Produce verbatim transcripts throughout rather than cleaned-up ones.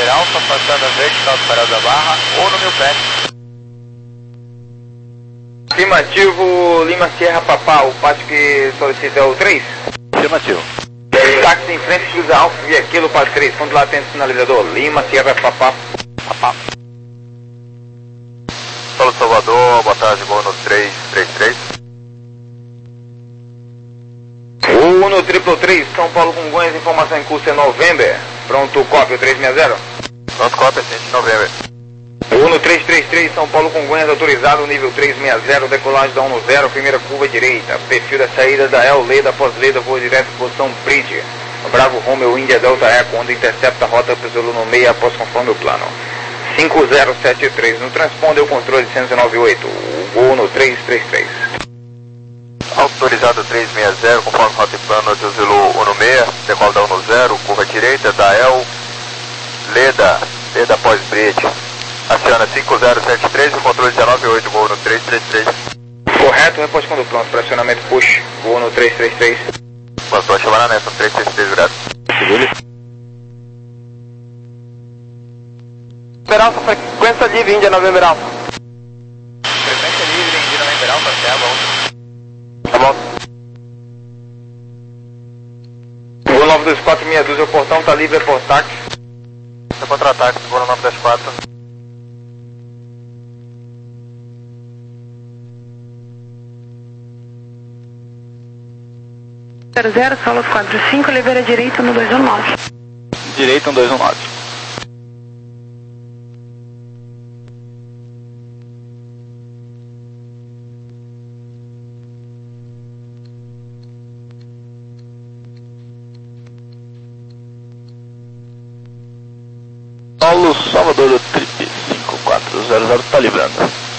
November Alpha, passando a vertical do Farol da Barra ou no meu pé. Afirmativo, Lima Sierra Papá, o pátio que solicita é o três? Afirmativo. Táxi em frente, cruza Alfa, via Kilo, pátio três, fundo lá tem sinalizador, Lima Sierra Papá. Papá. Solo Salvador, boa tarde, voo no três três três. Uno triplo três, São Paulo Congonhas, informação em curso é November. Pronto, cópia três seis zero. Pronto, cópia, sim, November. Uno três três três, São Paulo Congonhas, autorizado, nível três seis zero, decolagem da um zero, primeira curva direita. Perfil da saída da El Leda, após Leda, voo direto, posição Bridge. Bravo Romeo, India Delta Eco, onde intercepta a rota Pesolano no meio, após conforme o plano. cinco zero sete três, no transponder o controle cento e noventa e oito, voo no três três três. Autorizado três seis zero, conforme rota e plano, Zulu um seis, decola da um zero, curva direita, da El, Leda, Leda após Bridge. Aciona cinco zero sete três, o controle dezenove oito, voo no três três três. Correto, repórter quando pronto, pressionamento push, voo no três três três. Passou a chamar na nessa, no três três três, graças. Segure. Alfa, frequência livre, Índia November Alfa. Frequência livre, Índia November Alfa, até a volta. Tá bom. Voo nove dois quatro seis dois, o portão tá livre, é por táxi. Seu contra-ataque, voo nove dois quatro. zero zero, Solos quatro cinco, Oliveira direito no dois um nove. Direito no dois um nove. Paulo Salvador do Trip cinco quatro zero zero, tá livrando.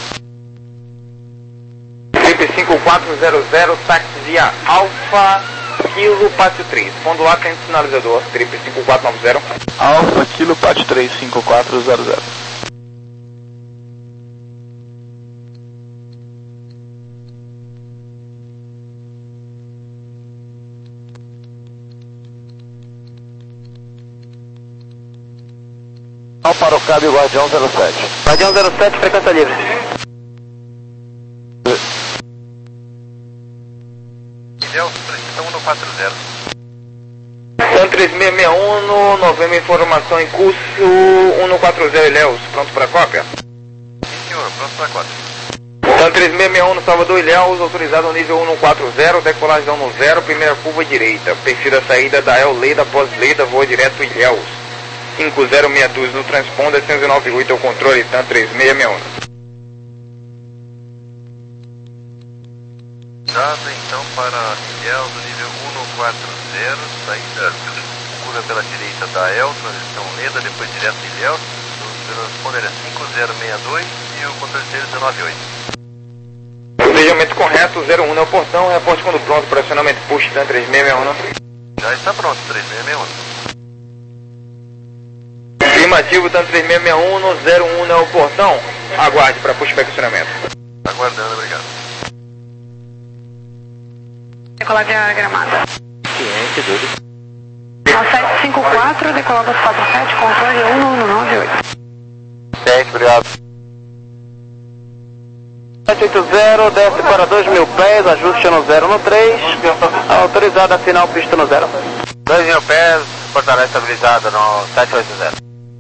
Trip cinco quatro zero zero, táxi via Alfa, Kilo, pátio três. Fundo lá tem sinalizador, Trip cinco quatro nove zero. Alfa, Kilo, pátio três cinco quatro zero zero. Ao para o cabo Guardião zero sete. Guardião zero sete, frequência livre. Deus, precisão um quatro zero. Tan três seis seis um, Novembro, informação em curso um quatro zero, Ilhéus, pronto para cópia? Sim, senhor, pronto para cópia. Tan três seis seis um, no Salvador, Ilhéus, autorizado nível um quatro zero, decolagem da um zero, primeira curva direita. Perfil da saída da El Leda, após Leda, voa direto Ilhéus. cinco zero seis dois, no transponder cento e noventa e oito, é o controle, Tan três seis seis um. Dado então para Ilhéus do nível um quatro zero, saída curva pela direita da El, transição Leda, depois direto Ilhéus, o transponder é cinco zero seis dois e o controle dele dezenove oito. Planejamento correto, zero um é o portão, reporte quando pronto, pressionamento push, Tan três seis seis um. Já está pronto, três seis seis um. Afirmativo, Tan três seis seis um, zero um é o portão, aguarde para pushback acionamento. Aguardando, obrigado. Decolagem a Gramada. Ciente, dúvida. nove sete cinco quatro, decolagem quatro sete, controle um um nove oito. Ciente, obrigado. sete oito zero, desce para dois mil pés, ajuste no zero no três, autorizado a final pista no zero. dois mil pés, portará estabilizada no sete oito zero.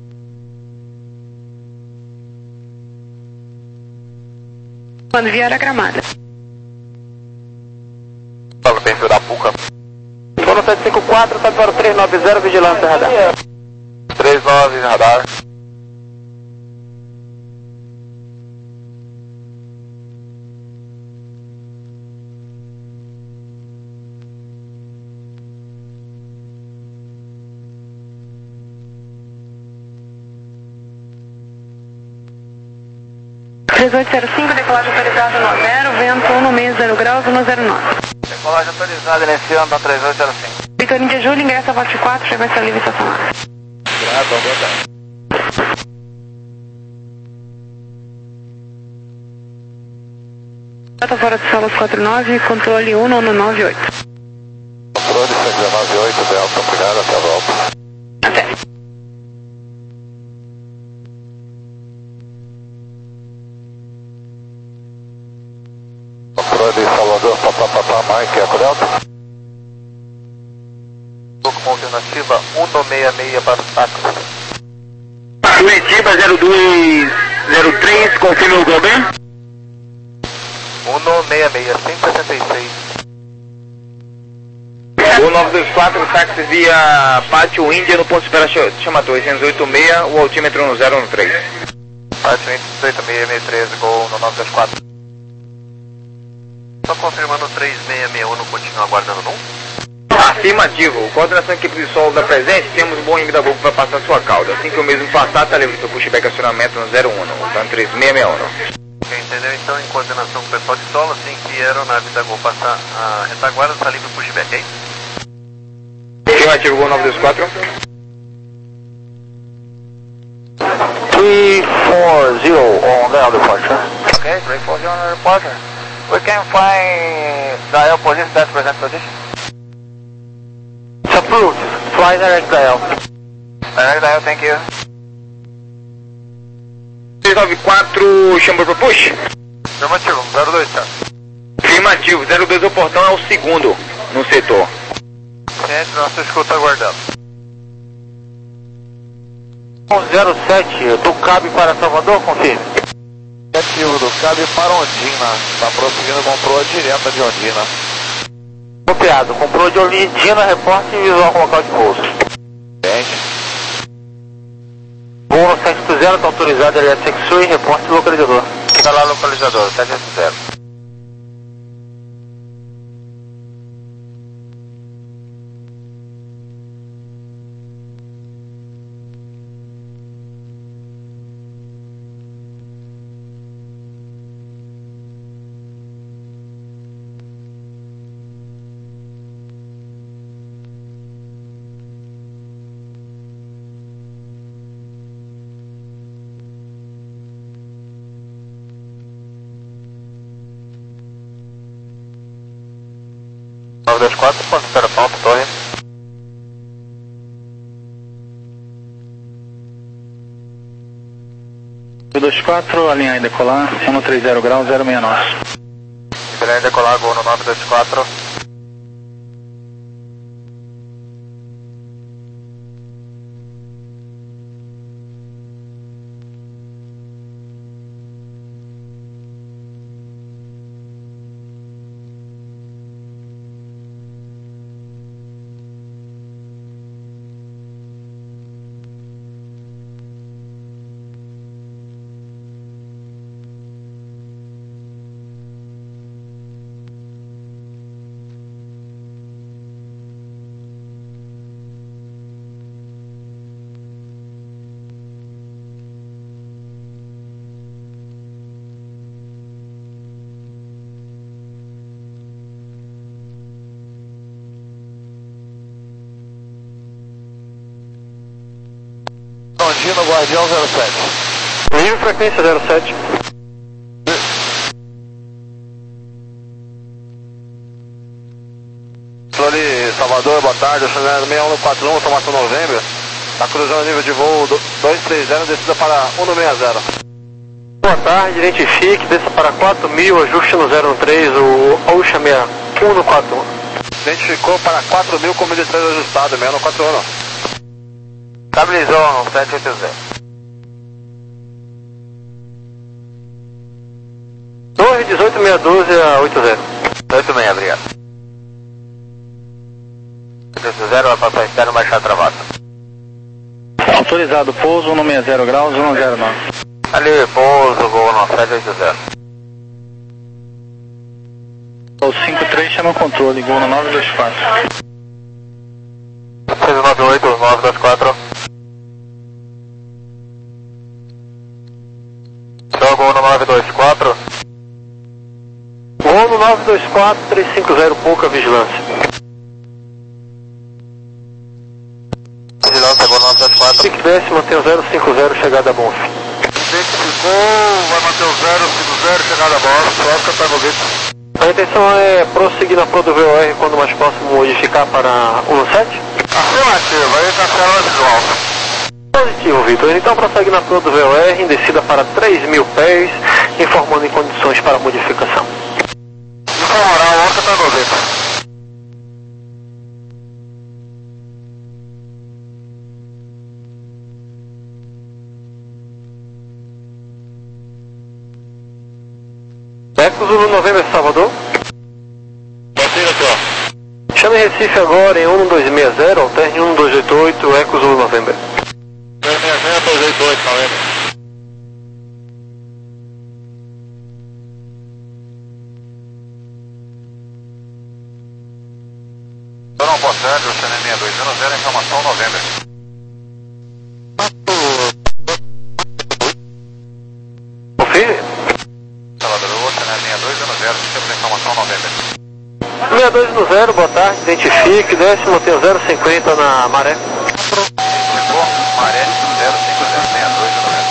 Quando vier a Gramada. Fala no perfil da Puca. Fono sete cinco quatro, sai para o três nove zero, vigilância radar. três nove, radar. dezoito zero cinco, decolagem autorizada no zero, vento um no meio, zero graus, um zero nove. Decolagem autorizada iniciando na três oito zero cinco. Vitor Índia Júlia, ingressa a volte quatro, frequência livre estacionária. Obrigado, boa tarde. Rota fora de Solos quatro nove, controle um um nove oito. Controle cento e dezenove oito, Delta, obrigado, até a volta. Até. alternativa um seis seis para o táxi. Curitiba zero dois zero três, confirma o Goldberg. um seis seis, cento e sessenta e seis. O nove dois quatro, táxi via Pátio Índia no ponto de espera chamador oitocentos e oitenta e seis, o altímetro no zero um três. Pátio Índia oito seis seis três, gol no nove dois quatro. Só confirmando o três seis seis um, continua aguardando no um? Afirmativo. Coordenação equipe de solo da presente, temos um bom índice da Gol para passar sua cauda. Assim que o mesmo passar, está livre seu pushback acionamento no zero um, então três seis seis um. Entendeu? Então, em coordenação com o pessoal de solo, assim que a aeronave da Gol passar a retaguarda, está livre o pushback, é isso? Afirmativo, Gol nove dois quatro. three four zero on the departure. Okay, three four zero on the departure. We can find dial position, that's present position. It's approved. Fly direct dial. Direct dial, thank you. seis nove quatro, chamber para push. Afirmativo, zero dois, tá? Afirmativo, zero dois é o portão, é o segundo no setor. Gente, nossa escuta aguardando. zero sete, do Cabo para Salvador, confirme. Negativo, do Cabo para Ondina. Está prosseguindo com proa direta de Ondina. Copiado, com proa de Ondina, reporte e visual com local de pouso. Gente. Voo no sete oito zero, está autorizado L S X U e reporte do localizador. Está lá localizador, sete oito zero. nove dois quatro, ponto espera palco, torre. nove dois quatro, alinhar e decolar, cento e trinta graus, zero seis nove. Alinhar e decolar, gol no nove dois quatro. Ondina, Guardião zero sete. Livre frequência zero sete. Flori, Salvador, boa tarde, seis um quatro um, automação novembro. Está cruzando nível de voo dois três zero, descida para um seis zero. Boa tarde, identifique, desça para quatro mil, ajuste no zero um três, o Ocean sessenta um no quatro um. Identificou para quatro mil com mil e três ajustado, seis um quatro um. Estabilizou no sete oito zero. Torre dezoito seis doze a oito zero. oito seis, obrigado. oito zero, vai passar externo, baixar travado. Autorizado, pouso, um seis zero graus, um zero nove. Ali, pouso, gol no sete oito zero. O cinco três chama o controle, gol no nove dois quatro. seis nove oito, nove dois quatro. Show, gol no nove dois quatro. Gol no nove dois quatro, três cinco zero, pouca vigilância. Vigilância, gol no nove dois quatro. Se quiser, mantém o zero cinco zero, chegada a Bonf. Identificou, vai manter o zero cinco zero, chegada a Bonf, Oscar Targovic. A intenção é prosseguir na Pro do V O R quando mais próximo modificar para um sete? Afirmativo, aí tá célula visual. Positivo, Vitor. Então prossegue na Pro do V O R em descida para três mil pés, informando em condições para modificação. Informará o Oscar Targovic. Eco Zulu November, Salvador. Bateria aqui, ó. Chame Recife agora em um dois seis zero, alterne um dois oito oito, Eco Zulu November. dois seis zero, dois oito oito, November. Não, boa tarde, o Channel seis dois zero zero, informação November. Confirme. Salvador, o Channel seis dois zero zero, temos informação November. seis dois um zero, boa tarde, identifique, décimo, tem zero cinquenta na maré. Maré zero cinco zero seis dois zero zero.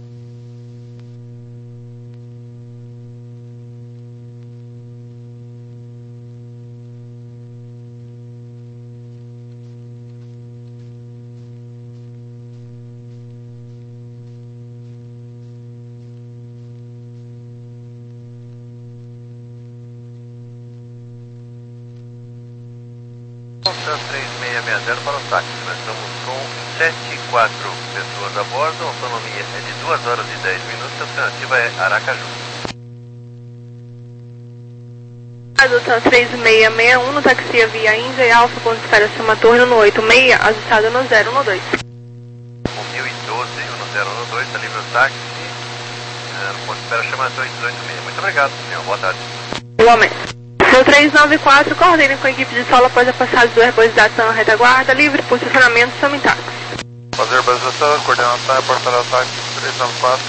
três seis seis zero para o táxi. Nós estamos com sete e quatro pessoas a bordo, a autonomia é de duas horas e dez minutos, a alternativa é Aracaju. Adoção três seis seis um no taxi via Índia e Alfa, ponto de espera Suma Torre no oito seis, ajustado no zero um dois. Com mil e doze, no zero um dois, está livre o táxi, é, no ponto de espera Chama Torre dezoito seis. Muito obrigado, senhor. Boa tarde. Igualmente. No três nove quatro, coordene com a equipe de solo após a passagem do Herbalização à retaguarda, livre por estacionamento, Soma em táxi. Fazer Herbalização, coordenação, portará táxi três nove quatro.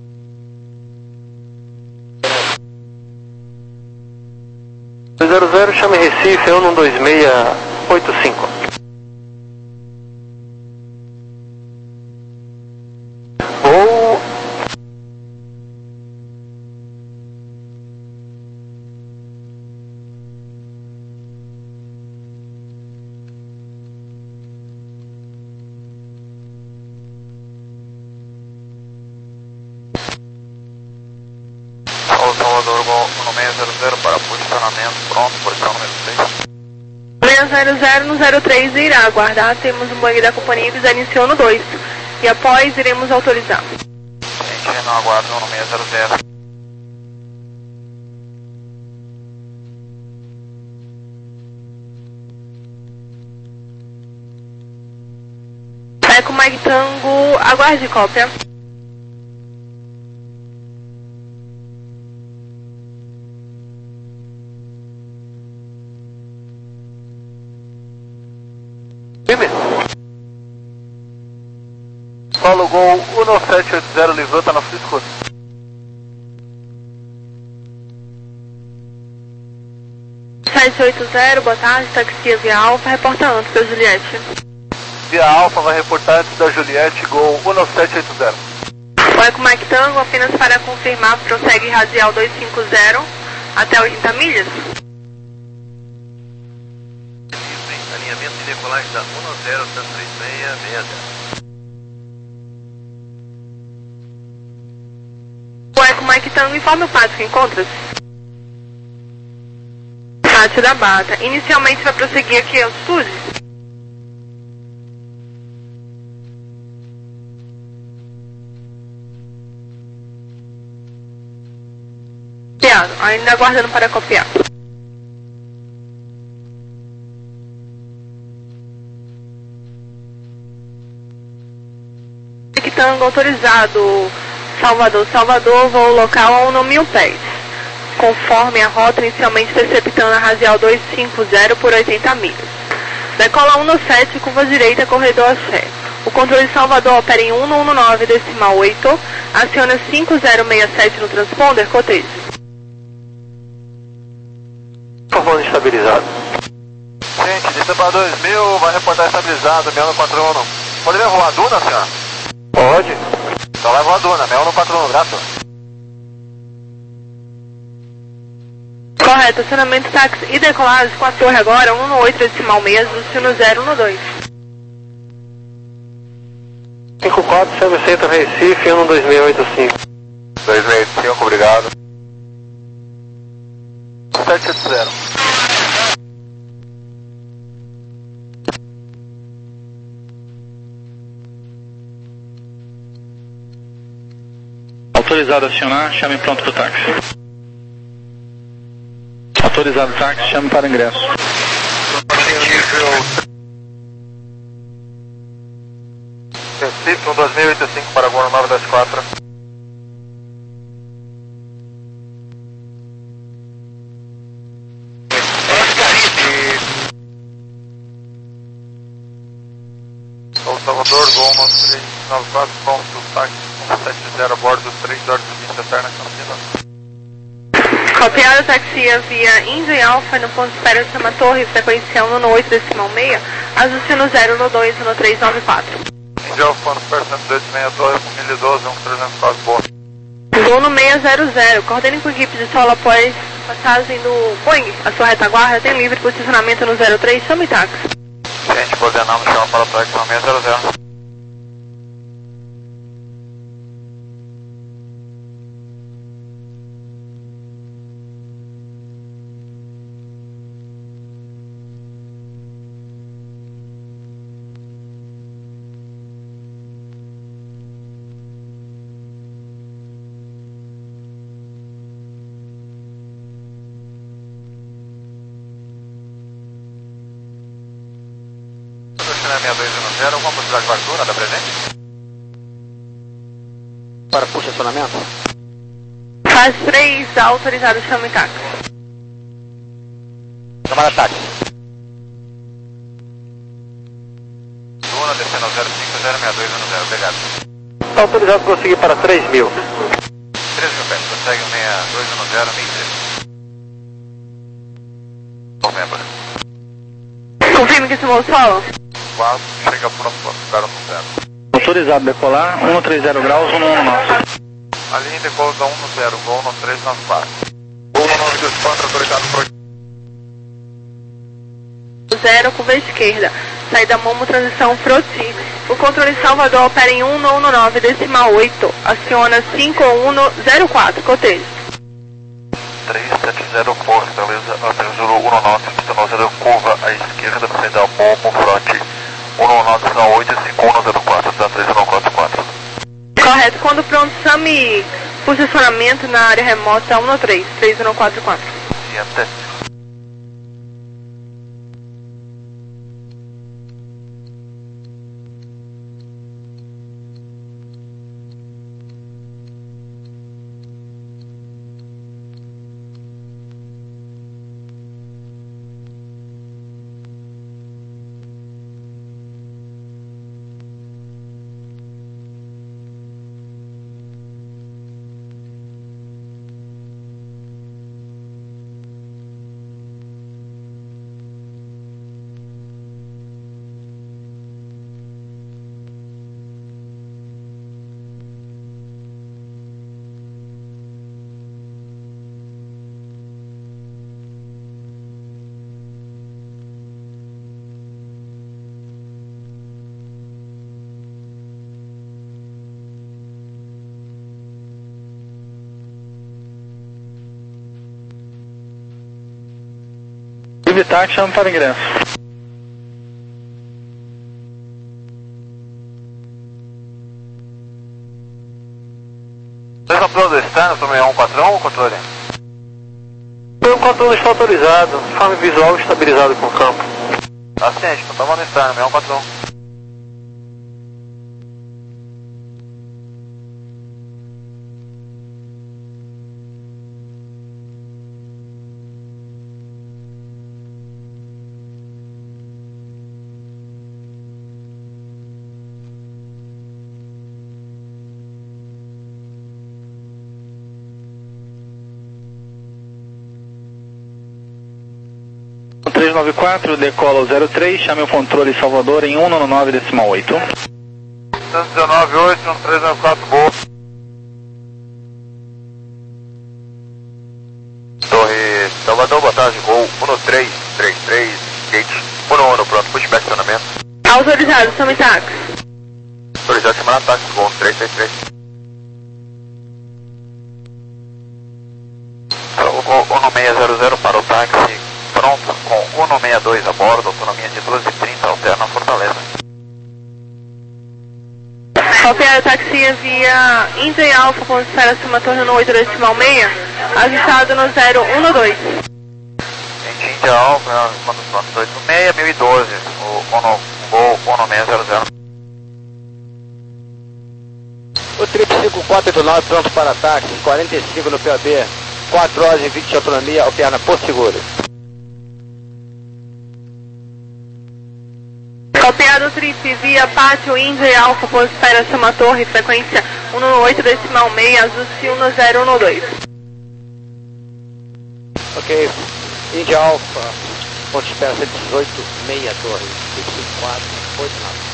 zero zero, chame Recife, um dois seis oito cinco. Ou... Salvador, Gol seis zero zero para posicionamento, pronto, posição número seis. seis zero zero no zero três irá aguardar, temos um banho da companhia que já iniciou no dois. E após iremos autorizar. Gente, não aguardo no seis zero zero. Eco Mike Tango, aguarde cópia. Paulo Gol um sete oito zero, levanta na sua escuta. sete oito zero, boa tarde, taxi via Alfa, reporta antes da Juliette. Via Alfa vai reportar antes da Juliette, Gol um sete oito zero. O Eco Mike Tango, apenas para confirmar, prossegue radial duzentos e cinquenta até oitenta milhas. Alinhamento de decolagem da um zero três seis seis zero. O Eco Mike Tango, informe o pátio que encontra-se. Pátio da Bata. Inicialmente vai prosseguir aqui a altitude? Copiado. Ainda aguardando para copiar. Mike Tango autorizado. Salvador, Salvador, voo local a um mil pés, conforme a rota inicialmente interceptando a radial duzentos e cinquenta por oitenta milhas. Decola um sete, curva direita, corredor a Sé. O controle de Salvador opera em um um nove decimal oito, aciona cinco zero seis sete no transponder, cotejo. Formando estabilizado. Gente, desça para dois mil, vai reportar estabilizado, seis um quatro um. Poderia voar a Duna, senhor? Pode. Então vai voar a Duna, seis um quatro um, grato. Correto, acionamento táxi e decolagem com a torre agora, um oito decimal seis, destino zero um dois. cinco quatro, chame Centro Recife, um dois seis oito cinco. dois seis cinco, obrigado. sete oito zero. Autorizado a acionar, chame pronto para o táxi. Autorizado táxi, chame para ingresso. Recife, um dois mil e oitenta e cinco para Guarulhos nove dois quatro. Salvador, Gol nove três nove quatro, ponto, táxi um sete zero a bordo, três horas e vinte Eterna Campina. Copiado, taxia via Índio e Alfa no ponto de espera de Sama Torre, frequência um no oito decimal seis, ajuste no zero no dois no três nove quatro. Índio Alfa no espera cento e dois meia Torre, com mil e doze, um trezentos e quatro, boa. Gol no seis zero zero, coordene com a equipe de solo após passagem do Boeing. A sua retaguarda tem livre posicionamento no zero três, chame táxi. Gente, coordenamos, chama para o táxi seis zero zero. seis dois um zero, alguma possibilidade de abertura, dá presente? Para posicionamento? Faz três, autorizado, chame táxi. Chamada táxi. Luna, descendo zero cinco zero seis dois um zero, obrigado. Está autorizado para prosseguir para três mil. três mil pés, prossegue seis dois um zero, seis três. Novembro. Confirme que simulou solo. quatro, chega pronto para ficar no zero. Autorizado decolar, cento e trinta graus, cento e dezanove. A linha decousa um no zero, Gol no três nove quatro. Gol no nove dois quatro, autorizado por zero, curva esquerda. Saída Momo, transição Froti. O controle Salvador opera em um no nove decimal oito. Aciona cinco um no zero quatro, cotejo. três sete zero, Fortaleza, Atenjuro um nove, final zero, curva à esquerda, saída Momo, Froti. um nove, final oito, cinco um zero quatro, tá três um quatro quatro. Correto, quando pronto, chame posicionamento na área remota um no três, três um quatro quatro. E até. Evitar que chame para ingresso. Vocês estão pelo externo para o seis um quatro um, controle? O controle está autorizado, forma visual estabilizado com o campo. Assente, estamos no externo, seis um quatro um. três nove quatro, decola o zero três, chame o controle Salvador em um no nove decimal oito. cento e dezenove, oito, um três nove quatro, boa. Torre Salvador, boa tarde, Gol um no três três três, gate um no um, pronto, pushback acionamento. Autorizado, chame táxi. Autorizado, chamar táxi, Gol três três três. um no seis zero zero para o táxi, pronto, com um no seis dois a bordo, autonomia de doze e trinta, alterna Fortaleza. Copiada taxia via Índia e Alfa, ponto de espera Sama Torre no oito decimal seis, ajustado no zero um no dois. Índia Alfa, condução dois seis, mil e doze, o Ono, Gol Ono seis zero zero. O trip cinco quatro oito nove pronto para ataque, quarenta e cinco no P A B, quatro horas e vinte de autonomia, alterna por seguro. Copiado trip via Pátio Índia Alfa, Posfera Soma Torre, frequência um um oito decimal seis, azul um zero um dois. Ok, Índia Alfa, ponto de espera cento e dezoito, meia torre, trip cinco quatro oito nove.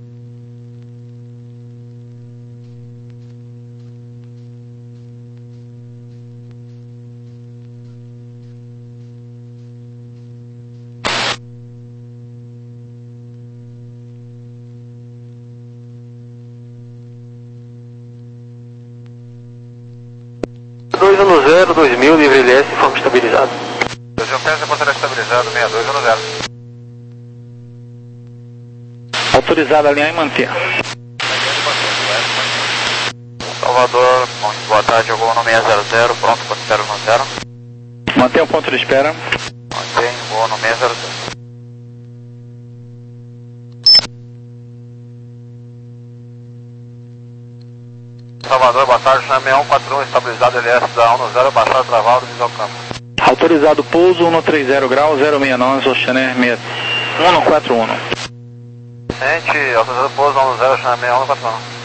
dois um zero, dois mil, livre L S, forma estabilizado. dois mil pés, portaria estabilizado, seis dois um zero. Autorizado a alinhar e manter. Salvador, boa tarde, Gol Ono seis zero zero, pronto para zero um zero. Mantém o ponto de espera. Mantém, Gol Ono seis zero zero. Salvador, boa tarde, chame seis um quatro um, estabilizado L S da um zero, baixado travado, visual campo. Autorizado pouso, um três zero graus, zero seis nove, Oceaner um quatro um. Gente, autorizado pouso um zero, chame seis um quatro um.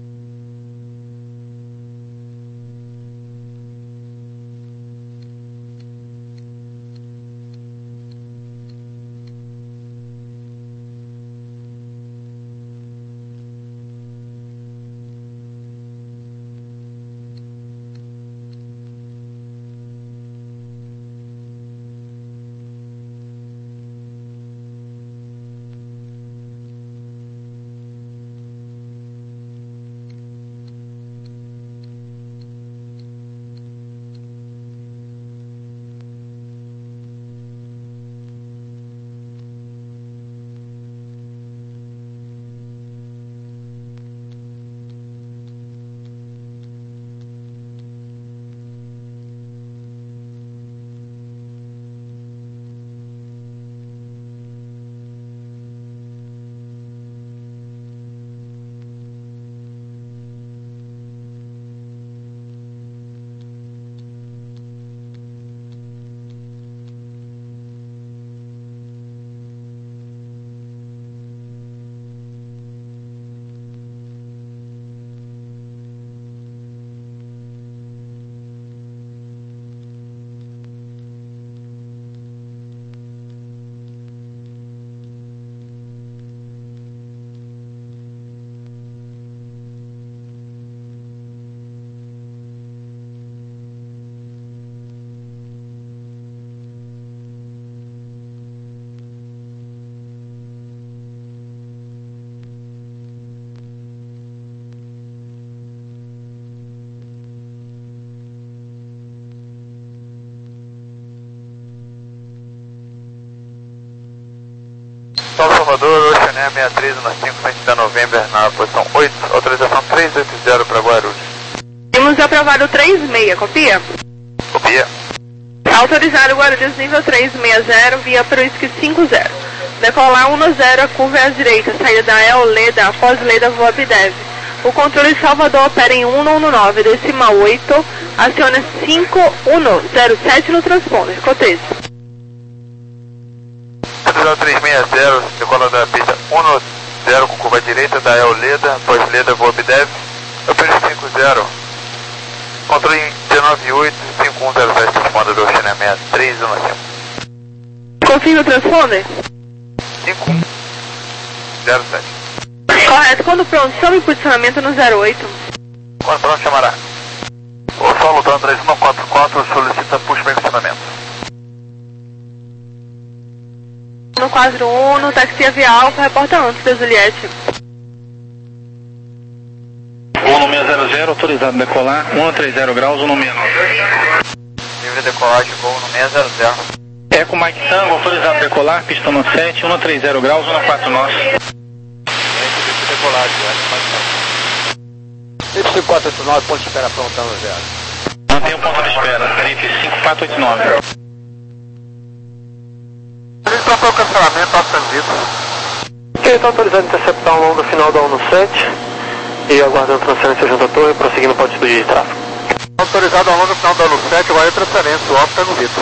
Salvador, Oceaner seis três um cinco, frente da November, na posição oito, autorização três oito zero para Guarulhos. Temos aprovado três seis, copia? Copia. Autorizado Guarulhos nível três seis zero, via Pruisk cinco zero. Decolar um zero, curva à direita, saída da E L Leda, após Leda voa Bidev. O controle Salvador opera em um um nove, decimal oito, aciona cinco um zero sete no transponder, cotejo. Autorizado três seis zero, decola da pista um zero com curva à direita da E L Leda, após Leda voa Bidev. Opera cinco zero. Controle em dezenove oito, cinco um zero sete, transponder do Oceaner seis três um cinco. Confirma o transponder? cinco um zero sete. Correto, quando pronto, chame o posicionamento no zero oito. Quando pronto, chamará. O solo da três um quatro quatro solicita push para funcionamento. No quatro um, no taxi via Alfa, reporta antes da Juliette. um seis zero zero, autorizado a decolar, um três zero graus, um seis nove. Livre decolagem, voo no seis zero zero. Eco Mike Tango, autorizado a decolar, pista no sete, um três zero graus, um quatro nove. Decolagem, Eco Mike Tango. Trip cinco quatro oito nove, ponto de espera pronto no zero. Mantém o ponto de espera, trip cinco quatro oito nove. cancelamento, alto transito. Ok, está autorizado a interceptar ao longo do final da um sete e aguardando transferência junto à torre, prosseguindo para a altitude de tráfego. Autorizado ao longo do final da um sete, aguarda transferência, o alto está no Vitor.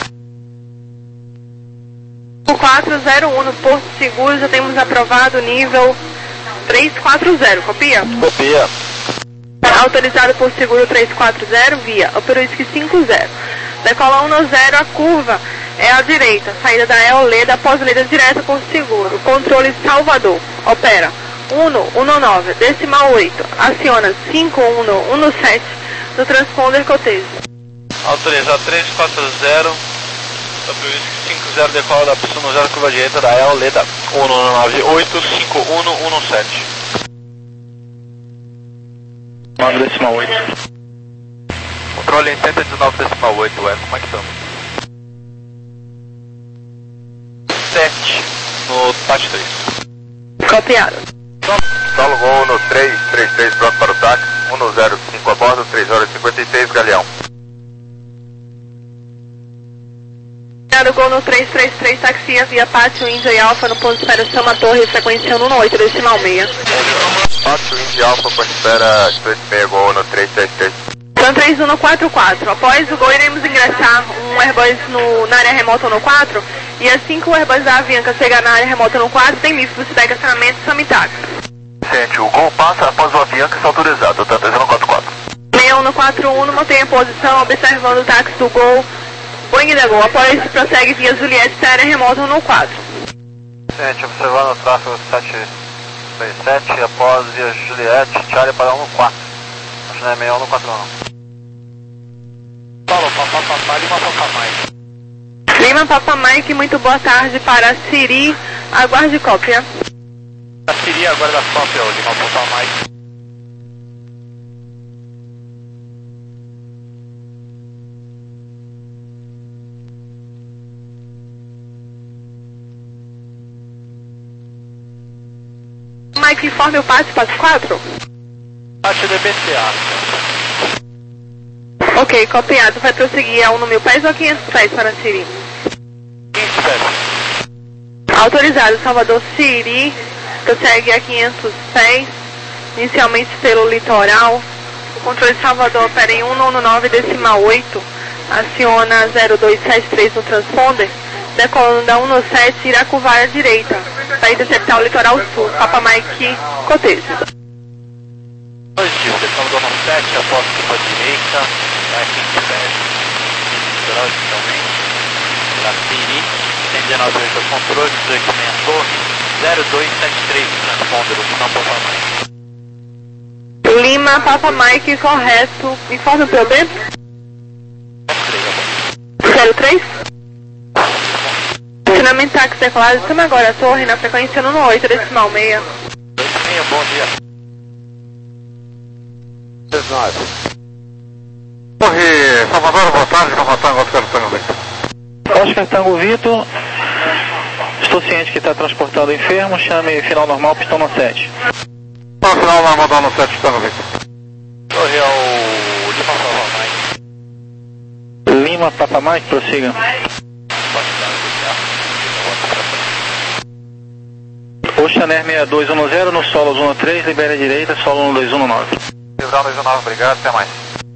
quatro zero um no Porto Seguro, já temos aprovado nível trezentos e quarenta, copia? Copia. Autorizado por seguro trezentos e quarenta, via Operuísque cinquenta. Decola um zero, a curva é à direita, saída da E O Leda, após Leda direto por seguro. Controle Salvador, opera um um nove, decimal oito, aciona cinco um um sete no transponder Cotejo. Autorizado trezentos e quarenta, Operuísque cinquenta, decola da pista no zero, curva direita da E O Leda um nove oito cinco um um sete. nove decimal oito. Controle em cento e dezenove decimal oito, ué, como é que estamos? sete no T A C três. Copiado. Solo Gol no três três três, pronto para o táxi, um zero cinco a bordo, três horas e cinquenta e seis, Galeão. Copiado, Gol no três três três, taxia via Pátio Índia e Alfa no ponto de espera Soma Torre, frequência um oito decimal seis. Pátio Índia e Alfa, ponto de espera dois seis, Gol no três três três. São três um quatro quatro. Após o Gol, iremos ingressar um Airbus no, na área remota no quatro. E assim que o Airbus da Avianca chegar na área remota no quatro, tem M I F, você pega estacionamento e Samitax. Sente, o Gol passa após o Avianca está autorizado, tá três um quatro quatro. seis um no quatro um, mantenha a posição, observando o táxi do Gol. Boeing da Gol, após prossegue via Juliette para a área remota no quatro. Sente, observando o tráfego sete três sete, após via Juliette, Charlie para um quatro. Acho que não é seis um no quatro não. Paulo, papá, papá, Lima, papá, Mike. Lima, Papa Mike, muito boa tarde para Siri, aguarde cópia. A Siri aguarda a cópia, Lima, papá, Mike. Mike, informe o Pátio, Pátio quatro. Pátio D B C A. Ok, copiado, vai prosseguir a um mil pés ou quinhentos pés para Siri? quinhentos pés. Autorizado, Salvador Siri, prossegue a quinhentos pés, inicialmente pelo litoral. O controle de Salvador opera em um um nove decimal oito, aciona zero dois sete três no transponder, decolando da um sete, irá curvar à direita, para interceptar o litoral sul, Papa Mike, Cotejo. Positivo, Salvador no sete, após curva direita, vai quinze pés, litoral inicialmente, para Siri, cento e dezenove oito controle, dezoito meia torre, zero dois sete três transponder, o final Papa Mike. Lima, Papa Mike, correto. Informe o P O B? zero três? Funcionamento táxi decolado, estamos agora a torre na frequência um oito decimal seis. oito meia, bom dia. dezenove. Torre Salvador, boa tarde, Salvador, Oscar Tango Vitor. Oscar Tango Vitor, estou ciente que está transportando enfermo, chame final normal, pistão no sete. Qual o final normal da no sete, Tango Vitor? Torre ao Lima, Papa Mike. Lima, Papa Mike, prossiga. Oceaner seis dois um zero no solo um três, libera a direita, solo um dois um nove. Livrar dois um nove, obrigado, até mais.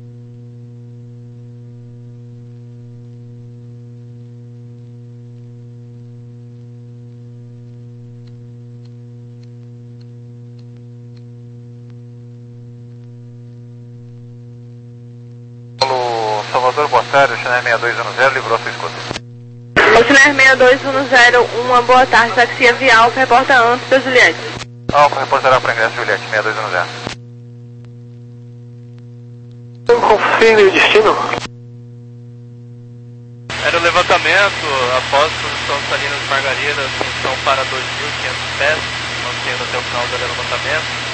Paulo Salvador, boa tarde, Oceaner seis dois um zero, livrou sua escuta. Oceaner seis dois um zero, uma boa tarde, taxia via Alfa, reporta antes da Juliette. Alfa reportará para ingresso Juliette, seis dois um zero. Confirme o destino. Era o levantamento após posição de Salinas Margaridas, função para dois mil e quinhentos pés, mantendo até o final do levantamento.